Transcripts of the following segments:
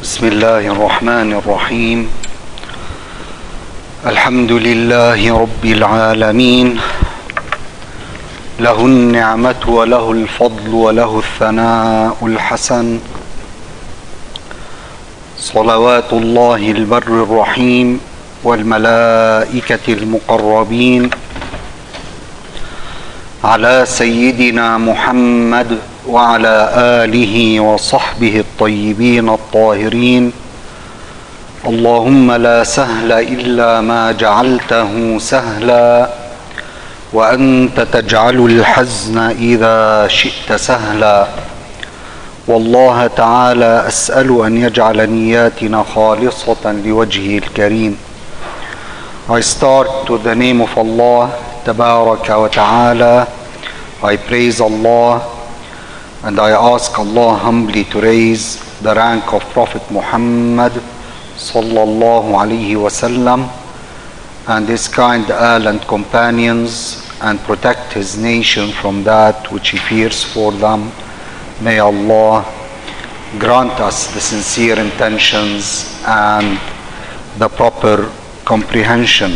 بسم الله الرحمن الرحيم. الحمد لله رب العالمين، له النعمة وله الفضل وله الثناء الحسن، صلوات الله البر الرحيم والملائكة المقربين على سيدنا محمد وعلى آله وصحبه الطيبين الطاهرين. اللهم لا سهل إلا ما جعلته سهلا، وأنت تجعل الحزن إذا شئت سهلا. والله تعالى أسأل أن يجعل نياتنا خالصة لوجهه الكريم. I start to the name of Allah Tabaraka wa Ta'ala. I praise Allah and I ask Allah humbly to raise the rank of Prophet Muhammad sallallahu alaihi wasallam and his kind Ahl and companions, and protect his nation from that which he fears for them. May Allah grant us the sincere intentions and the proper comprehension.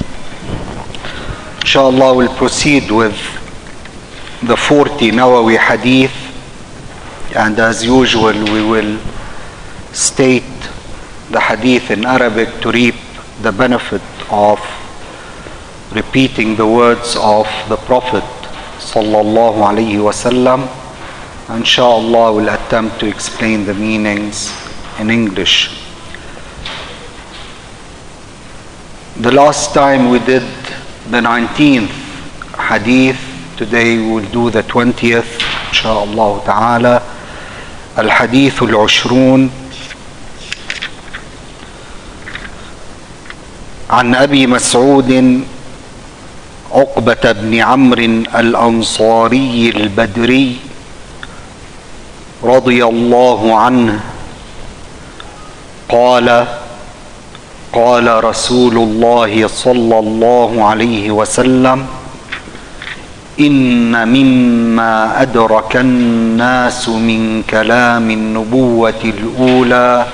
Inshallah, we'll proceed with the 40 Nawawi Hadith, and as usual we will state the Hadith in Arabic to reap the benefit of repeating the words of the Prophet sallallahu alaihi wasallam. Inshallah, we'll attempt to explain the meanings in English. The last time we did the 19th Hadith. Today we will do the 20th inshallah ta'ala. الحديث العشرون عن أبي مسعود عقبة بن عمرو الأنصاري البدري رضي الله عنه قال: قال رسول الله صلى الله عليه وسلم: إن مما أدرك الناس من كلام النبوة الأولى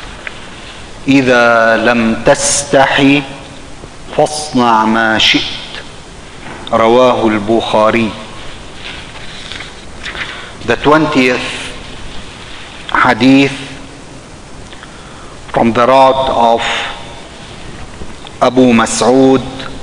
إذا لم تستحي فاصنع ما شئت. رواه البخاري. The 20th Hadith from the route of Abu Mas'ud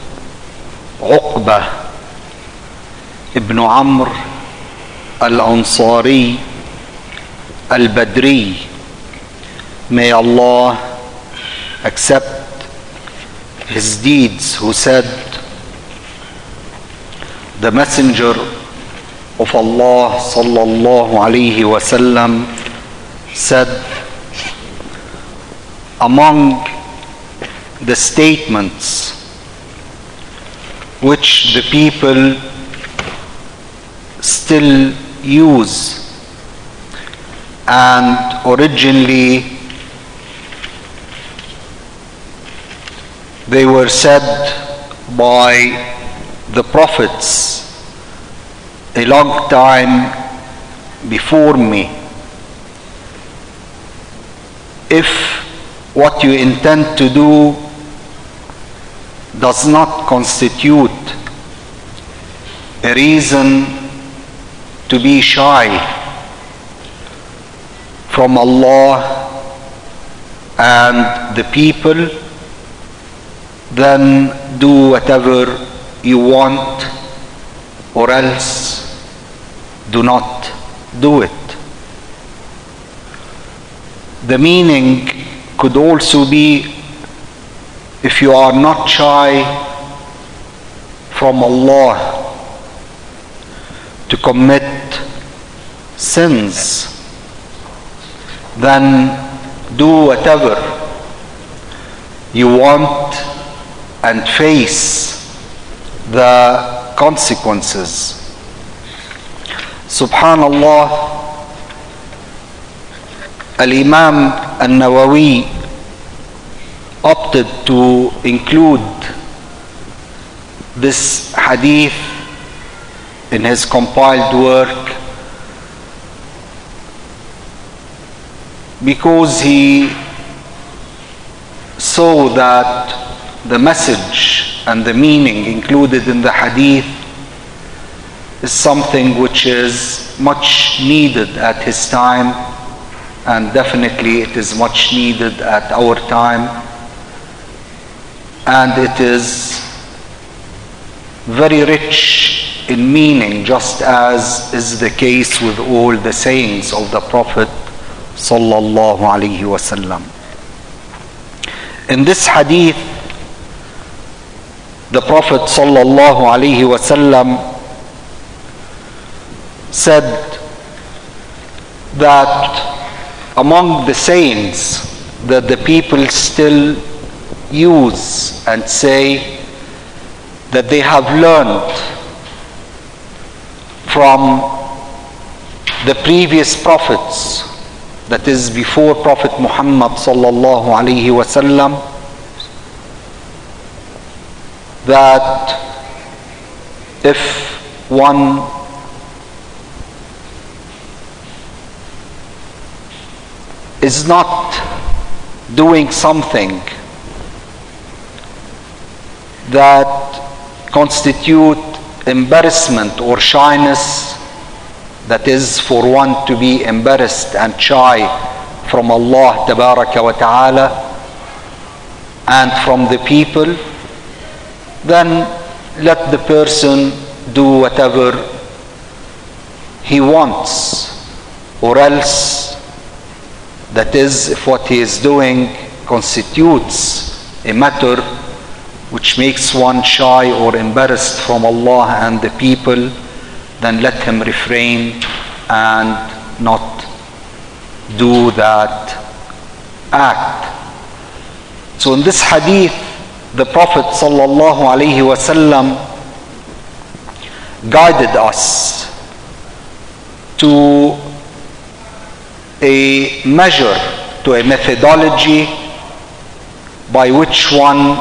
Uqbah ibn Amr al-Ansari al-Badri. May Allah accept his deeds, who said, the Messenger of Allah sallallahu alaihi wasallam said, among the statements which the people still use and originally they were said by the prophets a long time before me. If what you intend to do does not constitute a reason to be shy from Allah and the people, then do whatever you want, or else do not do it. The meaning could also be, if you are not shy from Allah to commit sins, then do whatever you want and face the consequences. Subhanallah, Al-Imam An-Nawawi opted to include this hadith in his compiled work because he saw that the message and the meaning included in the hadith is something which is much needed at his time, and definitely it is much needed at our time, and it is very rich in meaning, just as is the case with all the sayings of the Prophet sallallahu alaihi wasallam. In this hadith, the Prophet sallallahu alaihi wasallam said that among the sayings that the people still use and say that they have learned from the previous prophets, that is before Prophet Muhammad sallallahu alaihi wasallam, that if one is not doing something that constitute embarrassment or shyness, that is for one to be embarrassed and shy from Allah tabaraka wa ta'ala and from the people, then let the person do whatever he wants, or else, that is, if what he is doing constitutes a matter which makes one shy or embarrassed from Allah and the people, then let him refrain and not do that act. So in this hadith, the Prophet sallallahu alaihi wasallam guided us to a measure, to a methodology by which one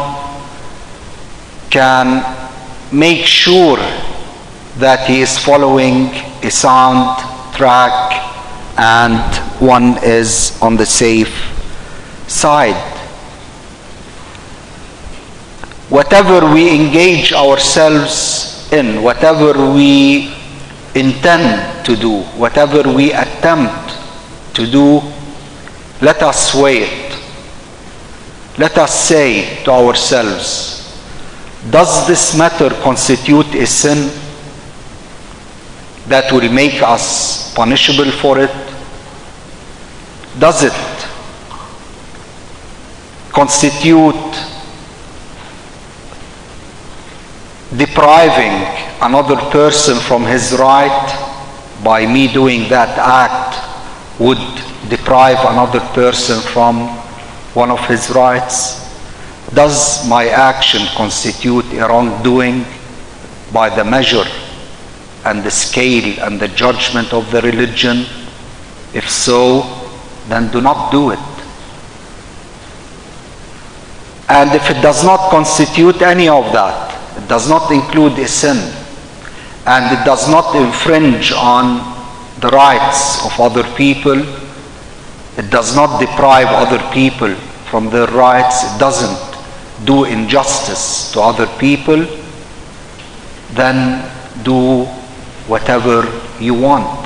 can make sure that he is following a sound track and one is on the safe side. Whatever we engage ourselves in, whatever we intend to do, whatever we attempt to do, let us weigh it. Let us say to ourselves, does this matter constitute a sin that will make us punishable for it? Does it constitute depriving another person from his right? By me doing that act would deprive another person from one of his rights? Does my action constitute a wrongdoing by the measure and the scale and the judgment of the religion? If so, then do not do it. And if it does not constitute any of that, it does not include a sin, and it does not infringe on the rights of other people, it does not deprive other people from their rights, it doesn't do injustice to other people, then do whatever you want.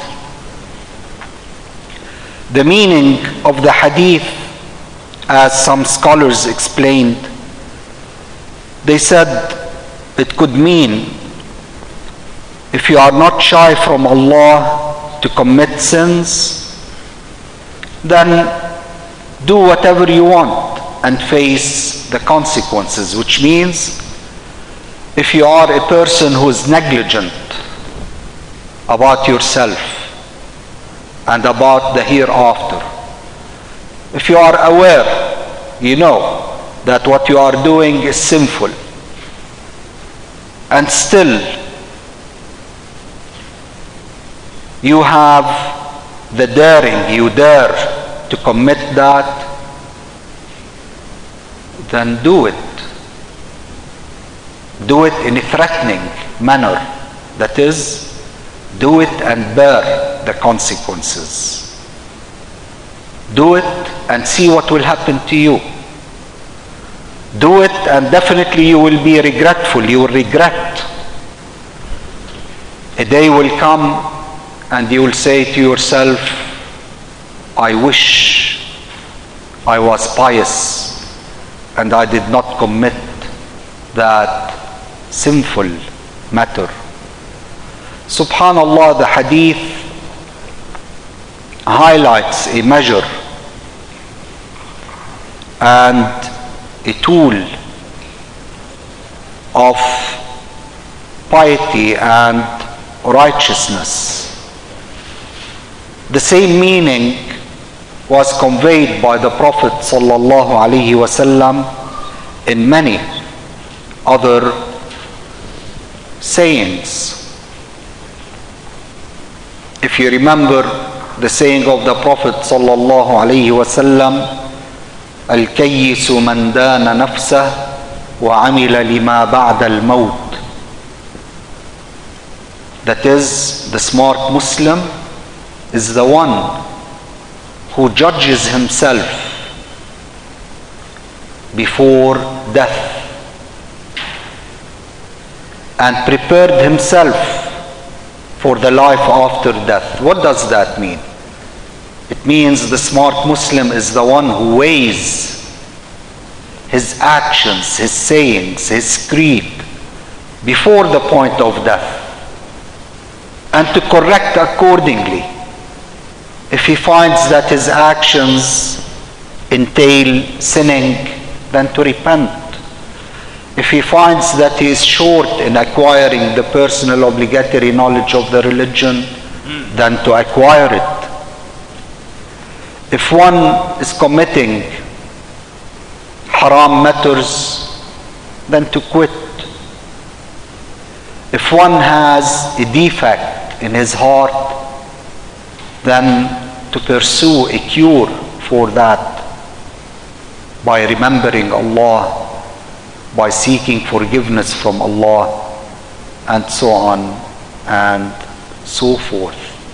The meaning of the hadith, as some scholars explained, they said it could mean, if you are not shy from Allah to commit sins, then do whatever you want and face the consequences. Which means, if you are a person who is negligent about yourself and about the hereafter, if you are aware, you know that what you are doing is sinful, and still you have the daring, you dare to commit that, then do it. Do it in a threatening manner. That is, do it and bear the consequences. Do it and see what will happen to you. Do it and definitely you will be regretful. You will regret. A day will come and you will say to yourself, I wish I was pious and I did not commit that sinful matter. Subhanallah, the hadith highlights a measure and a tool of piety and righteousness. The same meaning was conveyed by the Prophet sallallahu alaihi wasallam in many other sayings. If you remember the saying of the Prophet sallallahu alaihi wasallam, الكيس من دان نفسه وعمل لما بعد الموت. That is, the smart Muslim is the one who judges himself before death and prepared himself for the life after death. What does that mean? It means the smart Muslim is the one who weighs his actions, his sayings, his creed before the point of death, and to correct accordingly. If he finds that his actions entail sinning, then to repent. If he finds that he is short in acquiring the personal obligatory knowledge of the religion, then to acquire it. If one is committing haram matters, then to quit. If one has a defect in his heart, then to pursue a cure for that by remembering Allah, by seeking forgiveness from Allah, and so on and so forth.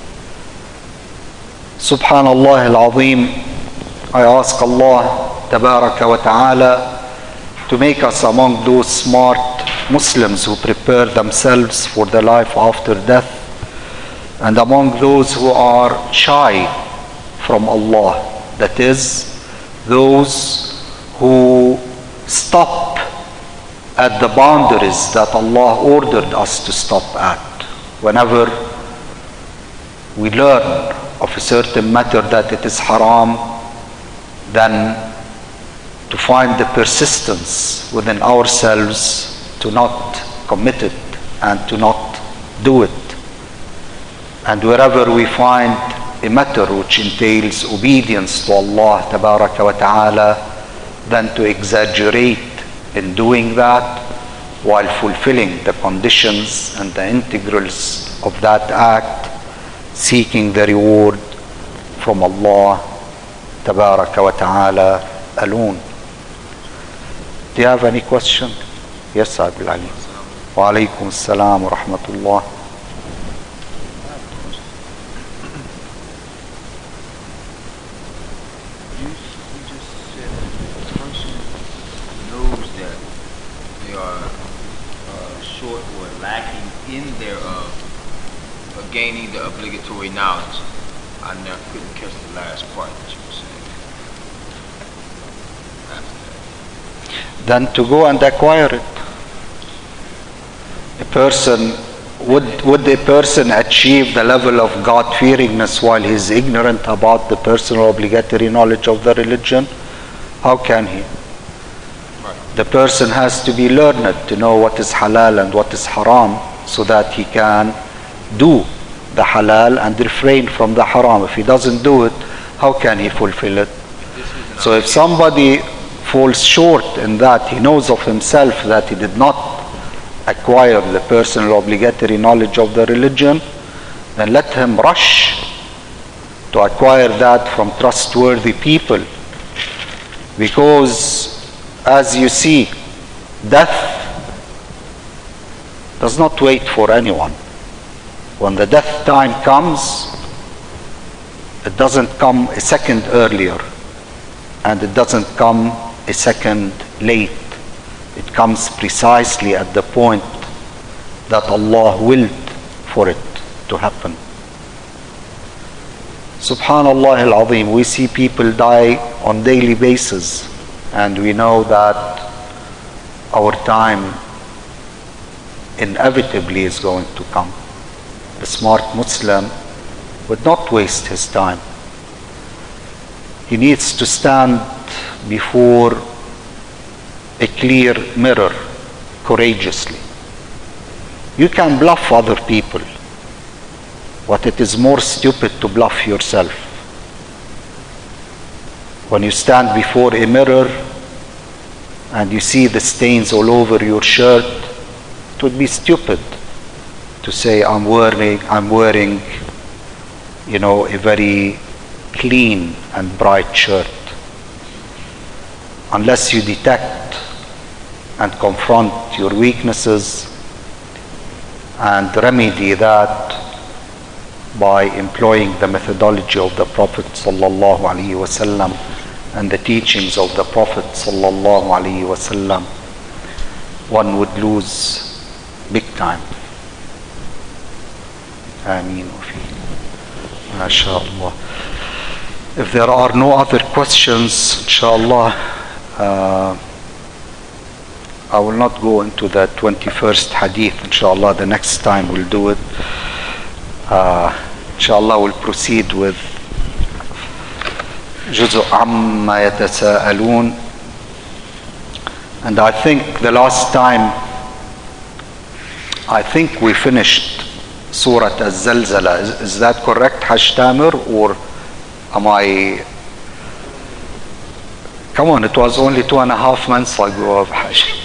Subhanallah al-Azim, I ask Allah Tabaraka wa Ta'ala to make us among those smart Muslims who prepare themselves for the life after death, and among those who are shy from Allah, that is, those who stop at the boundaries that Allah ordered us to stop at. Whenever we learn of a certain matter that it is haram, then to find the persistence within ourselves to not commit it and to not do it. And wherever we find a matter which entails obedience to Allah Tabaraka wa Ta'ala, then to exaggerate in doing that while fulfilling the conditions and the integrals of that act, seeking the reward from Allah Tabaraka wa Ta'ala alone. Do you have any question? Yes, Abdul Ali. Wa alaikum assalam wa rahmatullah. You just said that the person knows that they are short or lacking in their gaining the obligatory knowledge. I never couldn't catch the last part that you were saying. After that. Then to go and acquire it. A person, would a person achieve the level of God-fearingness while he is ignorant about the personal obligatory knowledge of the religion? How can he? Right. The person has to be learned to know what is halal and what is haram, so that he can do the halal and refrain from the haram. If he doesn't do it, how can he fulfill it? So if somebody falls short in that, he knows of himself that he did not acquire the personal obligatory knowledge of the religion, then let him rush to acquire that from trustworthy people. Because as you see, death does not wait for anyone. When the death time comes, It doesn't come a second earlier, and it doesn't come a second late. It comes precisely at the point that Allah willed for it to happen. Subhanallah al-Azim, we see people die on daily basis, and we know that our time inevitably is going to come. The smart Muslim would not waste his time. He needs to stand before a clear mirror courageously. You can bluff other people, but it is more stupid to bluff yourself. When you stand before a mirror and you see the stains all over your shirt, it would be stupid to say, I'm wearing, a very clean and bright shirt. Unless you detect and confront your weaknesses and remedy that by employing the methodology of the Prophet sallallahu alaihi wasallam and the teachings of the Prophet sallallahu alaihi wasallam, one would lose big time. Ameen wa fi. MashaAllah. If there are no other questions, inshallah, I will not go into the 21st hadith. Inshallah, the next time we'll do it. Inshallah, we'll proceed with جزء عما يتساءلون. And I think the last time, we finished Surah Al-Zalzala. Is that correct, Hajj Tamir, or am I? Come on, it was only 2.5 months ago of Hajj.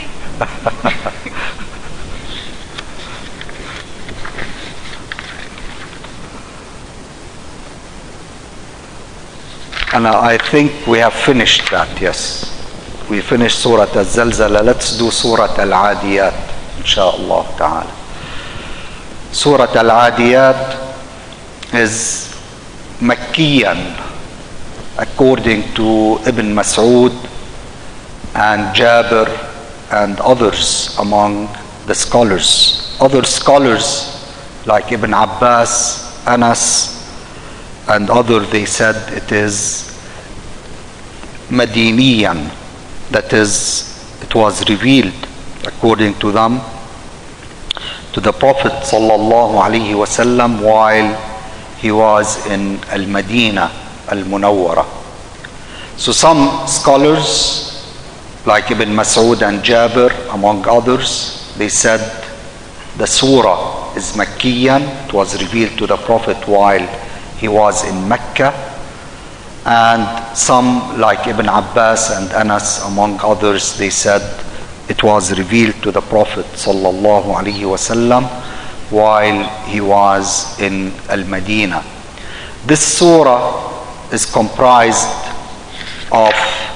And I think we have finished that, yes. We finished Surah Al-Zalzala. Let's do Surah Al-Adiyat, inshaAllah ta'ala. Surah Al-Adiyat is Makkiyan, according to Ibn Mas'ud and Jabir and others among the scholars. Other scholars like Ibn Abbas, Anas, and others, they said it is Madiniyan, that is, it was revealed according to them to the Prophet sallallahu alaihi wasallam while he was in Al-Madinah Al-Munawwara. So some scholars like Ibn Mas'ud and Jabir among others, they said the surah is Makkiyan, it was revealed to the Prophet while he was in Mecca. And some like Ibn Abbas and Anas among others, they said it was revealed to the Prophet sallallahu alaihi wasallam while he was in Al-Madinah. This surah is comprised of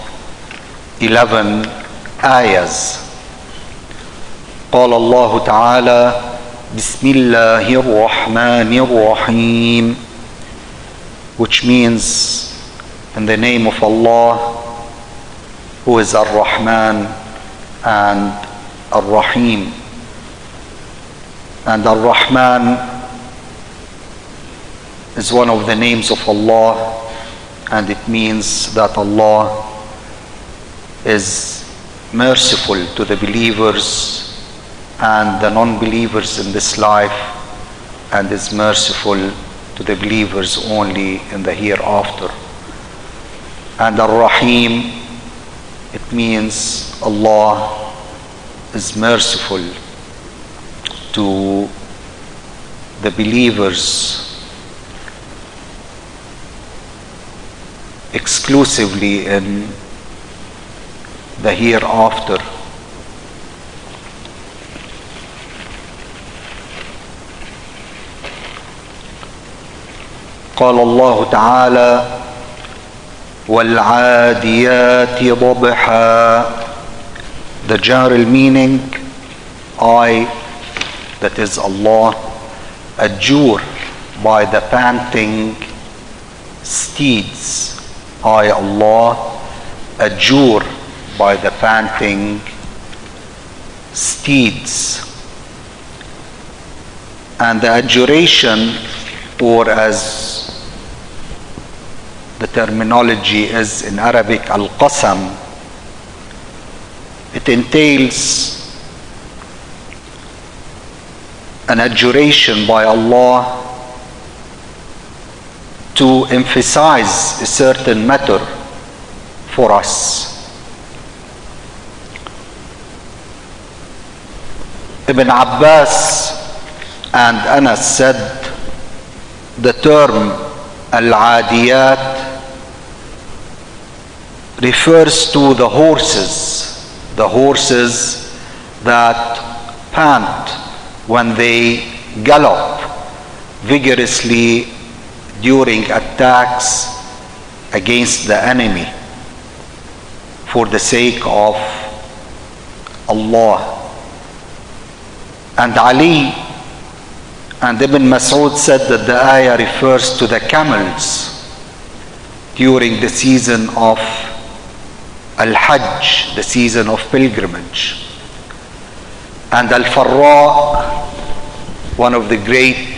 11 ayahs. قال الله تعالى بسم الله الرحمن الرحيم, which means in the name of Allah, who is Ar-Rahman and Ar-Rahim. And Ar-Rahman is one of the names of Allah, and it means that Allah is merciful to the believers and the non-believers in this life, and is merciful to the believers only in the hereafter. And Ar-Rahim, it means Allah is merciful to the believers exclusively in the hereafter. قال الله تعالى وَالْعَادِيَاتِ ضَبْحًا. The general meaning, I, that is Allah, adjure by the panting steeds. I, Allah, adjure by the panting steeds. And the adjuration, or as the terminology is in Arabic, al-qasam, it entails an adjuration by Allah to emphasize a certain matter for us. Ibn Abbas and Anas said the term al-adiyat refers to the horses that pant when they gallop vigorously during attacks against the enemy for the sake of Allah. And Ali and Ibn Mas'ud said that the ayah refers to the camels during the season of Al-Hajj, the season of pilgrimage. And Al-Farra, one of the great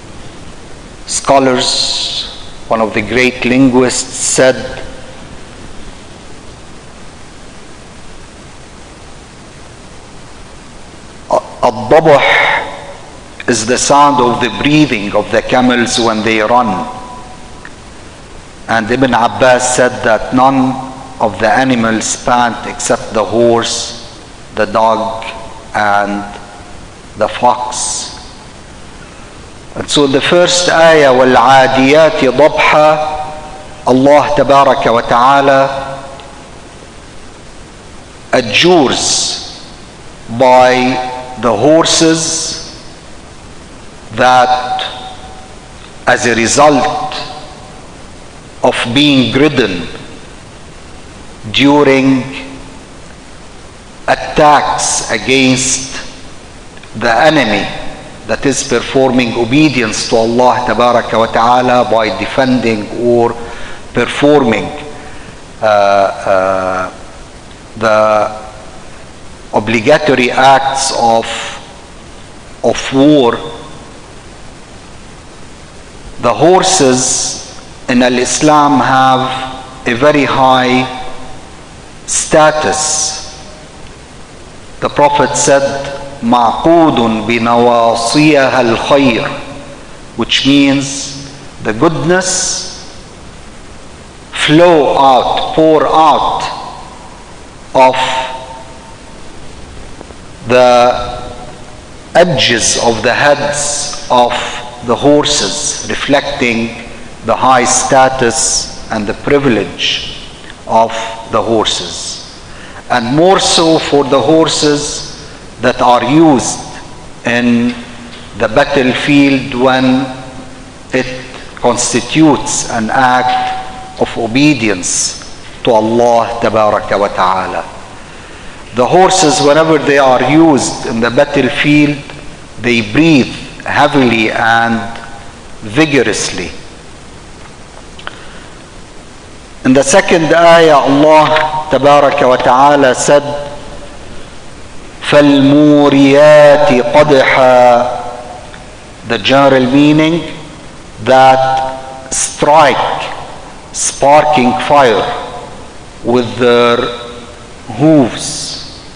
scholars, one of the great linguists, said Al-Dabah is the sound of the breathing of the camels when they run. And Ibn Abbas said that none of the animals pant except the horse, the dog, and the fox. And so the first ayah, وَالْعَادِيَاتِ ضَبْحًا, Allah Tabaraka wa Ta'ala adjures by the horses that as a result of being ridden during attacks against the enemy that is performing obedience to Allah Tabaraka wa Ta'ala by defending or performing the obligatory acts of war. The horses in Islam have a very high status. The Prophet said, مَعْقُودٌ بِنَوَاصِيَهَا الْخَيْرِ, which means the goodness flow out, pour out of the edges of the heads of the horses, reflecting the high status and the privilege of the horses. And more so for the horses that are used in the battlefield when it constitutes an act of obedience to Allah Tabaraka wa Ta'ala. The horses, whenever they are used in the battlefield, they breathe heavily and vigorously. In the second ayah, Allah Tabaraka wa Ta'ala said, فَالْمُورِيَاتِ قَدْحًا, the general meaning that strike sparking fire with their hooves.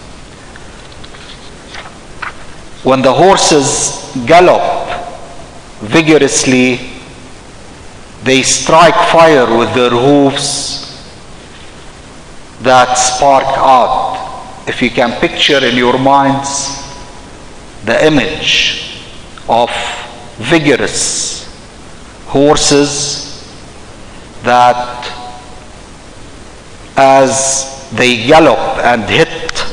When the horses gallop vigorously, they strike fire with their hooves that spark out. If you can picture in your minds the image of vigorous horses that as they gallop and hit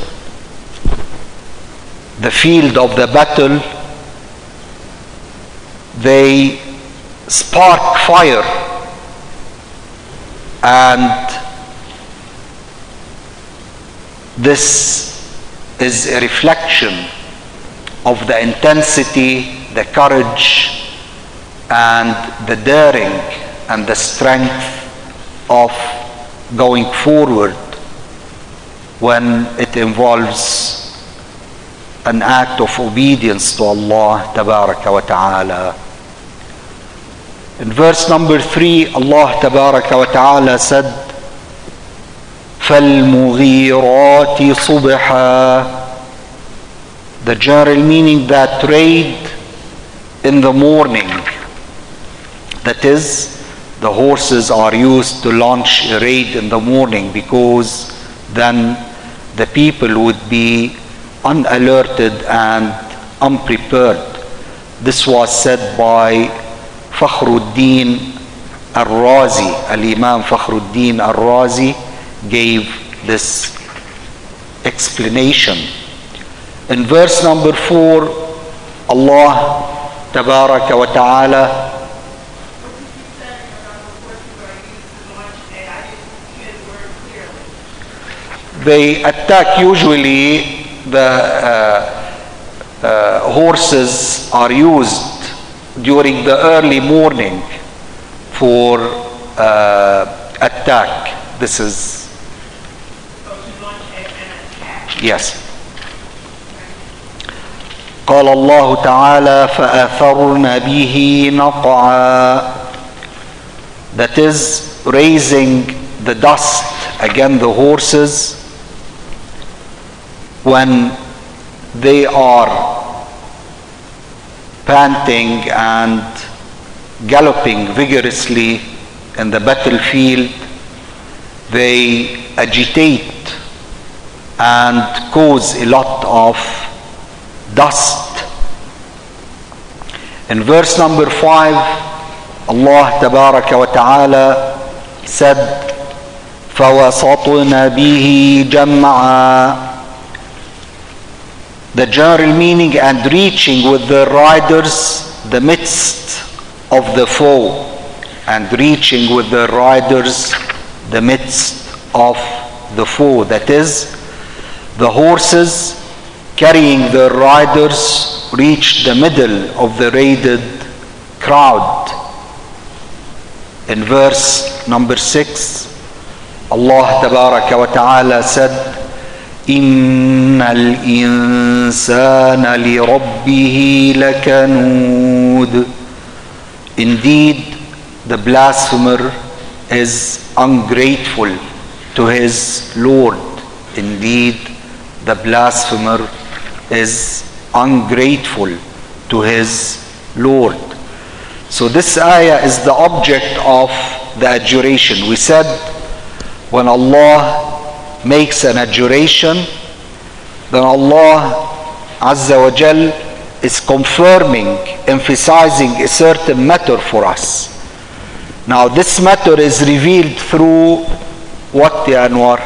the field of the battle, they spark fire, and this is a reflection of the intensity, the courage, and the daring and the strength of going forward when it involves an act of obedience to Allah Tabaraka wa Ta'ala. In verse number 3, Allah Tabaraka wa Ta'ala said, فَالْمُغِيرَاتِ صُبْحًا. The general meaning, that raid in the morning. That is, the horses are used to launch a raid in the morning, because then the people would be unalerted and unprepared. This was said by Fakhruddin Al-Razi. Al-Imam Fakhruddin Al-Razi gave this explanation. In verse number 4, Allah Tabaraka wa Ta'ala they attack. Usually the horses are used during the early morning for attack. This is, yes. قال الله تعالى فأثرن به نقعا. That is, raising the dust. Again, the horses, when they are panting and galloping vigorously in the battlefield, they agitate and cause a lot of dust. In verse number 5, Allah Tabaraka wa Ta'ala said, فَوَسَطْنَ بِهِ جَمْعًا. The general meaning, and reaching with the riders the midst of the foe. And reaching with the riders the midst of the foe. That is, the horses carrying their riders reached the middle of the raided crowd. In verse number 6, Allah Tabaraka wa Ta'ala said, إِنَّ الْإِنسَانَ لِرَبِّهِ لَكَنُودٌ. Indeed, the blasphemer is ungrateful to his Lord. Indeed, the blasphemer is ungrateful to his Lord. So this ayah is the object of the adjuration. We said, when Allah makes an adjuration, then Allah Azza wa Jal is confirming, emphasizing a certain matter for us. Now this matter is revealed through what, Ya Anwar?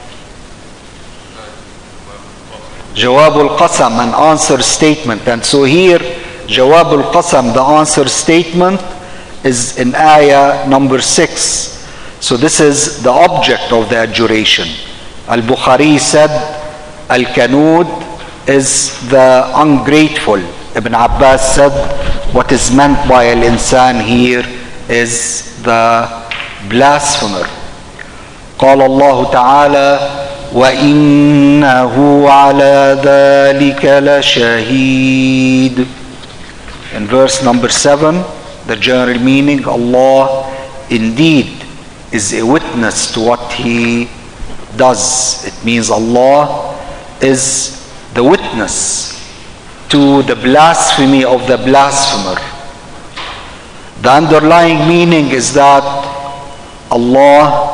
Jawab al-Qasam, an answer statement. And so here, Jawab al-Qasam, the answer statement, is in ayah number 6. So this is the object of the adjuration. Al-Bukhari said, Al-Kanud is the ungrateful. Ibn Abbas said, what is meant by Al-Insan here is the blasphemer. قال الله تعالى وَإِنَّهُ عَلَى ذَلِكَ لَشَهِيدٌ. In verse number 7, the general meaning, Allah indeed is a witness to what he does. It means Allah is the witness to the blasphemy of the blasphemer. The underlying meaning is that Allah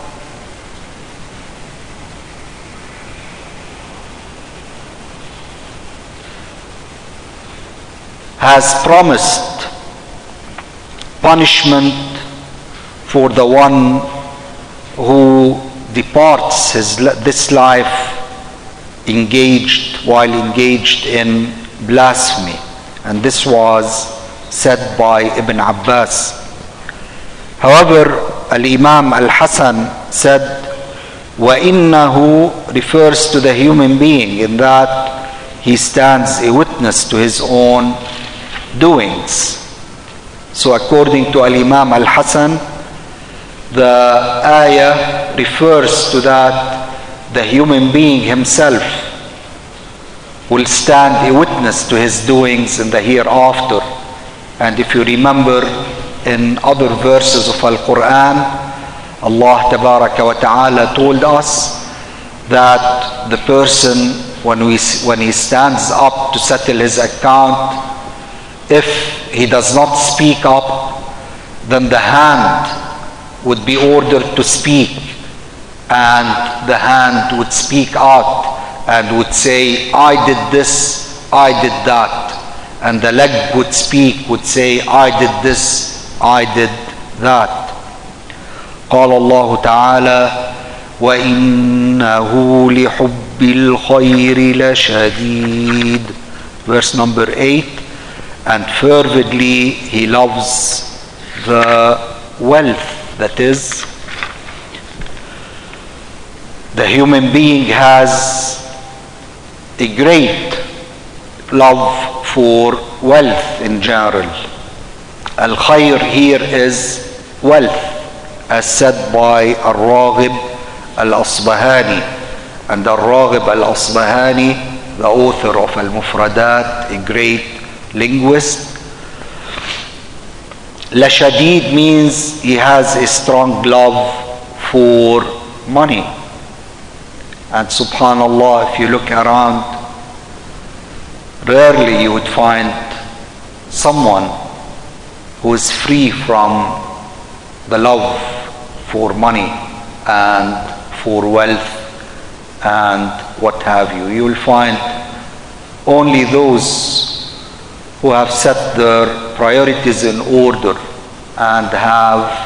has promised punishment for the one who departs this life while engaged in blasphemy. And this was said by Ibn Abbas. However, Al-Imam Al-Hasan said, وَإِنَّهُ refers to the human being, in that he stands a witness to his own doings. So according to Al-Imam Al-Hasan, the ayah refers to that the human being himself will stand a witness to his doings in the hereafter. And if you remember in other verses of Al-Quran, Allah Tabaraka wa Ta'ala told us that the person, when he stands up to settle his account, if he does not speak up, then the hand would be ordered to speak, and the hand would speak out and would say, I did this, I did that. And the leg would speak, would say, I did this, I did that. قال الله تعالى وَإِنَّهُ لِحُبِّ الْخَيْرِ لَشَدِيدٌ. Verse number 8, and fervently he loves the wealth, that is, the human being has a great love for wealth in general. Al-Khair here is wealth, as said by Al-Raghib Al-Asbahani. And Al-Raghib Al-Asbahani, the author of Al-Mufradat, a great linguist. Lashadid means he has a strong love for money. And subhanallah, if you look around, rarely you would find someone who is free from the love for money and for wealth and what have you. You will find only those who have set their priorities in order and have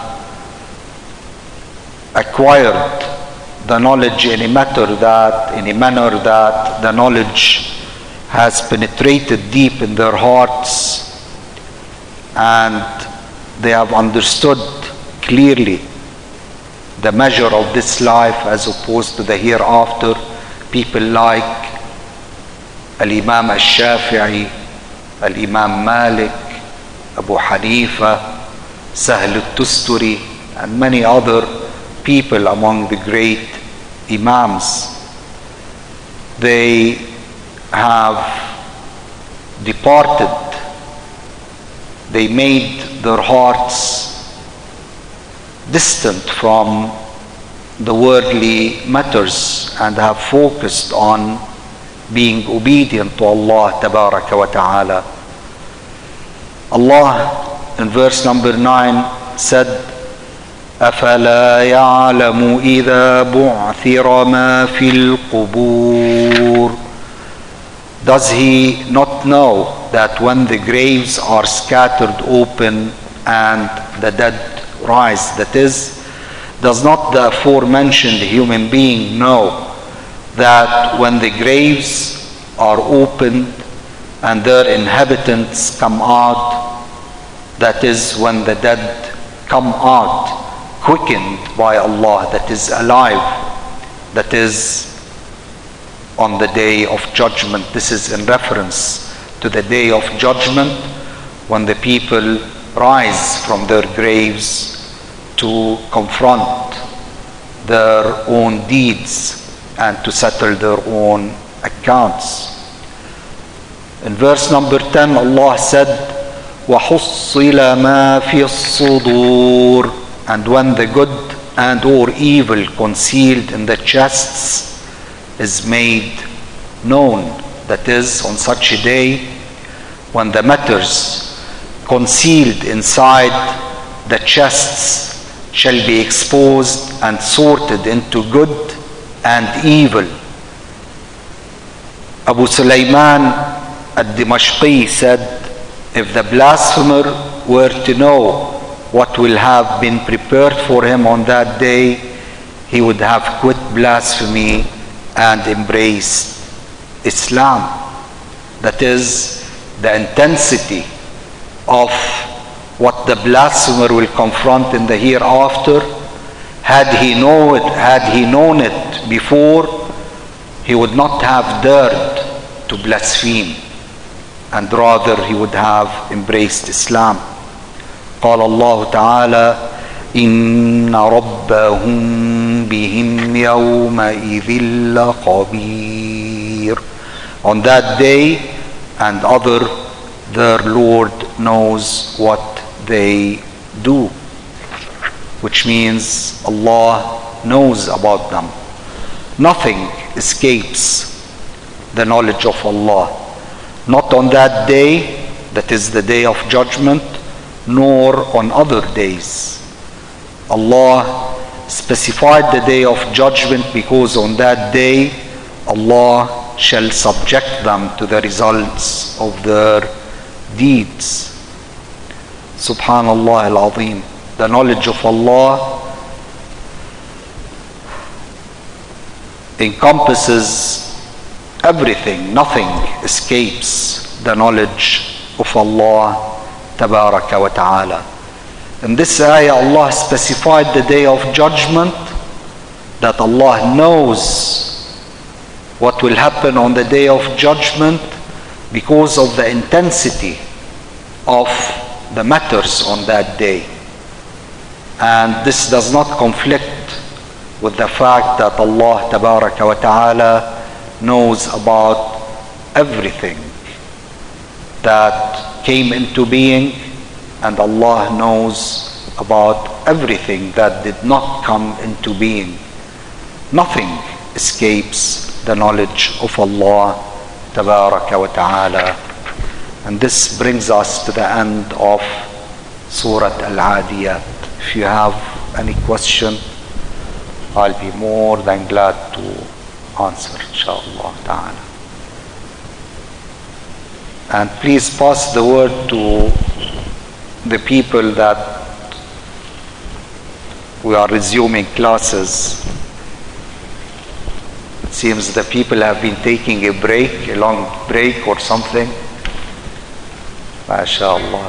acquired the knowledge in a manner that the knowledge has penetrated deep in their hearts, and they have understood clearly the measure of this life as opposed to the hereafter. People like Al-Imam Al-Shafi'i, Al-Imam Malik, Abu Hanifa, Sahl Al-Tusturi, and many other people among the great Imams. They have departed. They made their hearts distant from the worldly matters and have focused on being obedient to Allah Tabaraka wa Ta'ala. Allah in verse number 9 said, أَفَلَا يَعْلَمُ إِذَا بُعْثِرَ مَا فِي الْقُبُورِ. Does he not know that when the graves are scattered open and the dead rise, that is, does not the aforementioned human being know that when the graves are opened and their inhabitants come out, that is, when the dead come out, quickened by Allah, that is alive, that is on the day of judgment. This is in reference to the day of judgment, when the people rise from their graves to confront their own deeds and to settle their own accounts. In verse number 10, Allah said, وَحُصِّلَ مَا فِي الصُّدُورِ. And when the good and or evil concealed in the chests is made known, that is, on such a day when the matters concealed inside the chests shall be exposed and sorted into good and evil. Abu Sulaiman al-Dimashqi said, if the blasphemer were to know what will have been prepared for him on that day, he would have quit blasphemy and embraced Islam. That is, the intensity of what the blasphemer will confront in the hereafter. Had he known it before, he would not have dared to blaspheme, and rather he would have embraced Islam. قال الله تعالى إن ربهم بهم يومئذ لخبير. On that day and other, their Lord knows what they do, which means Allah knows about them. Nothing escapes the knowledge of Allah, not on that day, that is the day of judgment, nor on other days. Allah specified the day of judgment because on that day Allah shall subject them to the results of their deeds. Subhanallah al-Azim. The knowledge of Allah encompasses everything. Nothing escapes the knowledge of Allah Tabaraka wa Ta'ala. In this ayah, Allah specified the day of judgment, that Allah knows what will happen on the day of judgment because of the intensity of the matters on that day. And this does not conflict with the fact that Allah Tabaraka wa Ta'ala knows about everything that came into being, and Allah knows about everything that did not come into being. Nothing escapes the knowledge of Allah Tabaraka wa Ta'ala. And this brings us to the end of Surah Al-Adiyat. If you have any question, I'll be more than glad to answer, inshallah ta'ala. And please pass the word to the people that we are resuming classes. It seems the people have been taking a break, a long break or something. MashaAllah.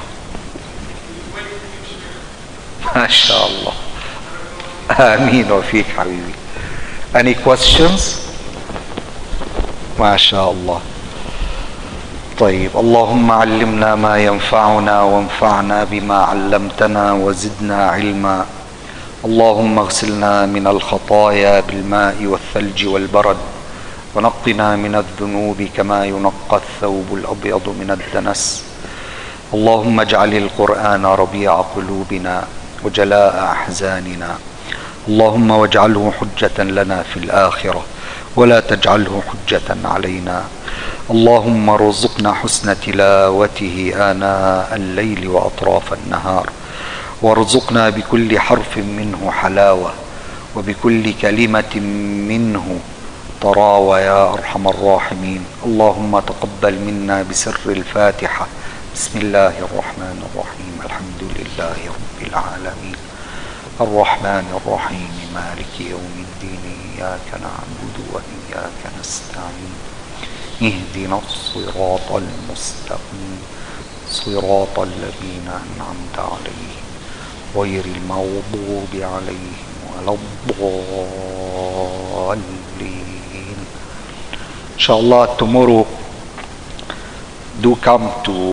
MashaAllah. Ameen wa feek habibi. Any questions? MashaAllah. طيب. اللهم علمنا ما ينفعنا وانفعنا بما علمتنا وزدنا علما. اللهم اغسلنا من الخطايا بالماء والثلج والبرد ونقنا من الذنوب كما ينقى الثوب الأبيض من الدنس. اللهم اجعل القرآن ربيع قلوبنا وجلاء أحزاننا. اللهم واجعله حجة لنا في الآخرة ولا تجعله حجة علينا. اللهم ارزقنا حسن تلاوته آناء الليل وأطراف النهار، وارزقنا بكل حرف منه حلاوة وبكل كلمة منه طراوة يا أرحم الراحمين. اللهم تقبل منا بسر الفاتحة. بسم الله الرحمن الرحيم. الحمد لله رب العالمين الرحمن الرحيم مالك يوم الدين إياك نعبد وإياك نستعين اهدنا الصراط المستقيم صراط الذين أنعمت عليهم غير المغضوب عليهم ولا الضالين. Inshallah, tomorrow do come to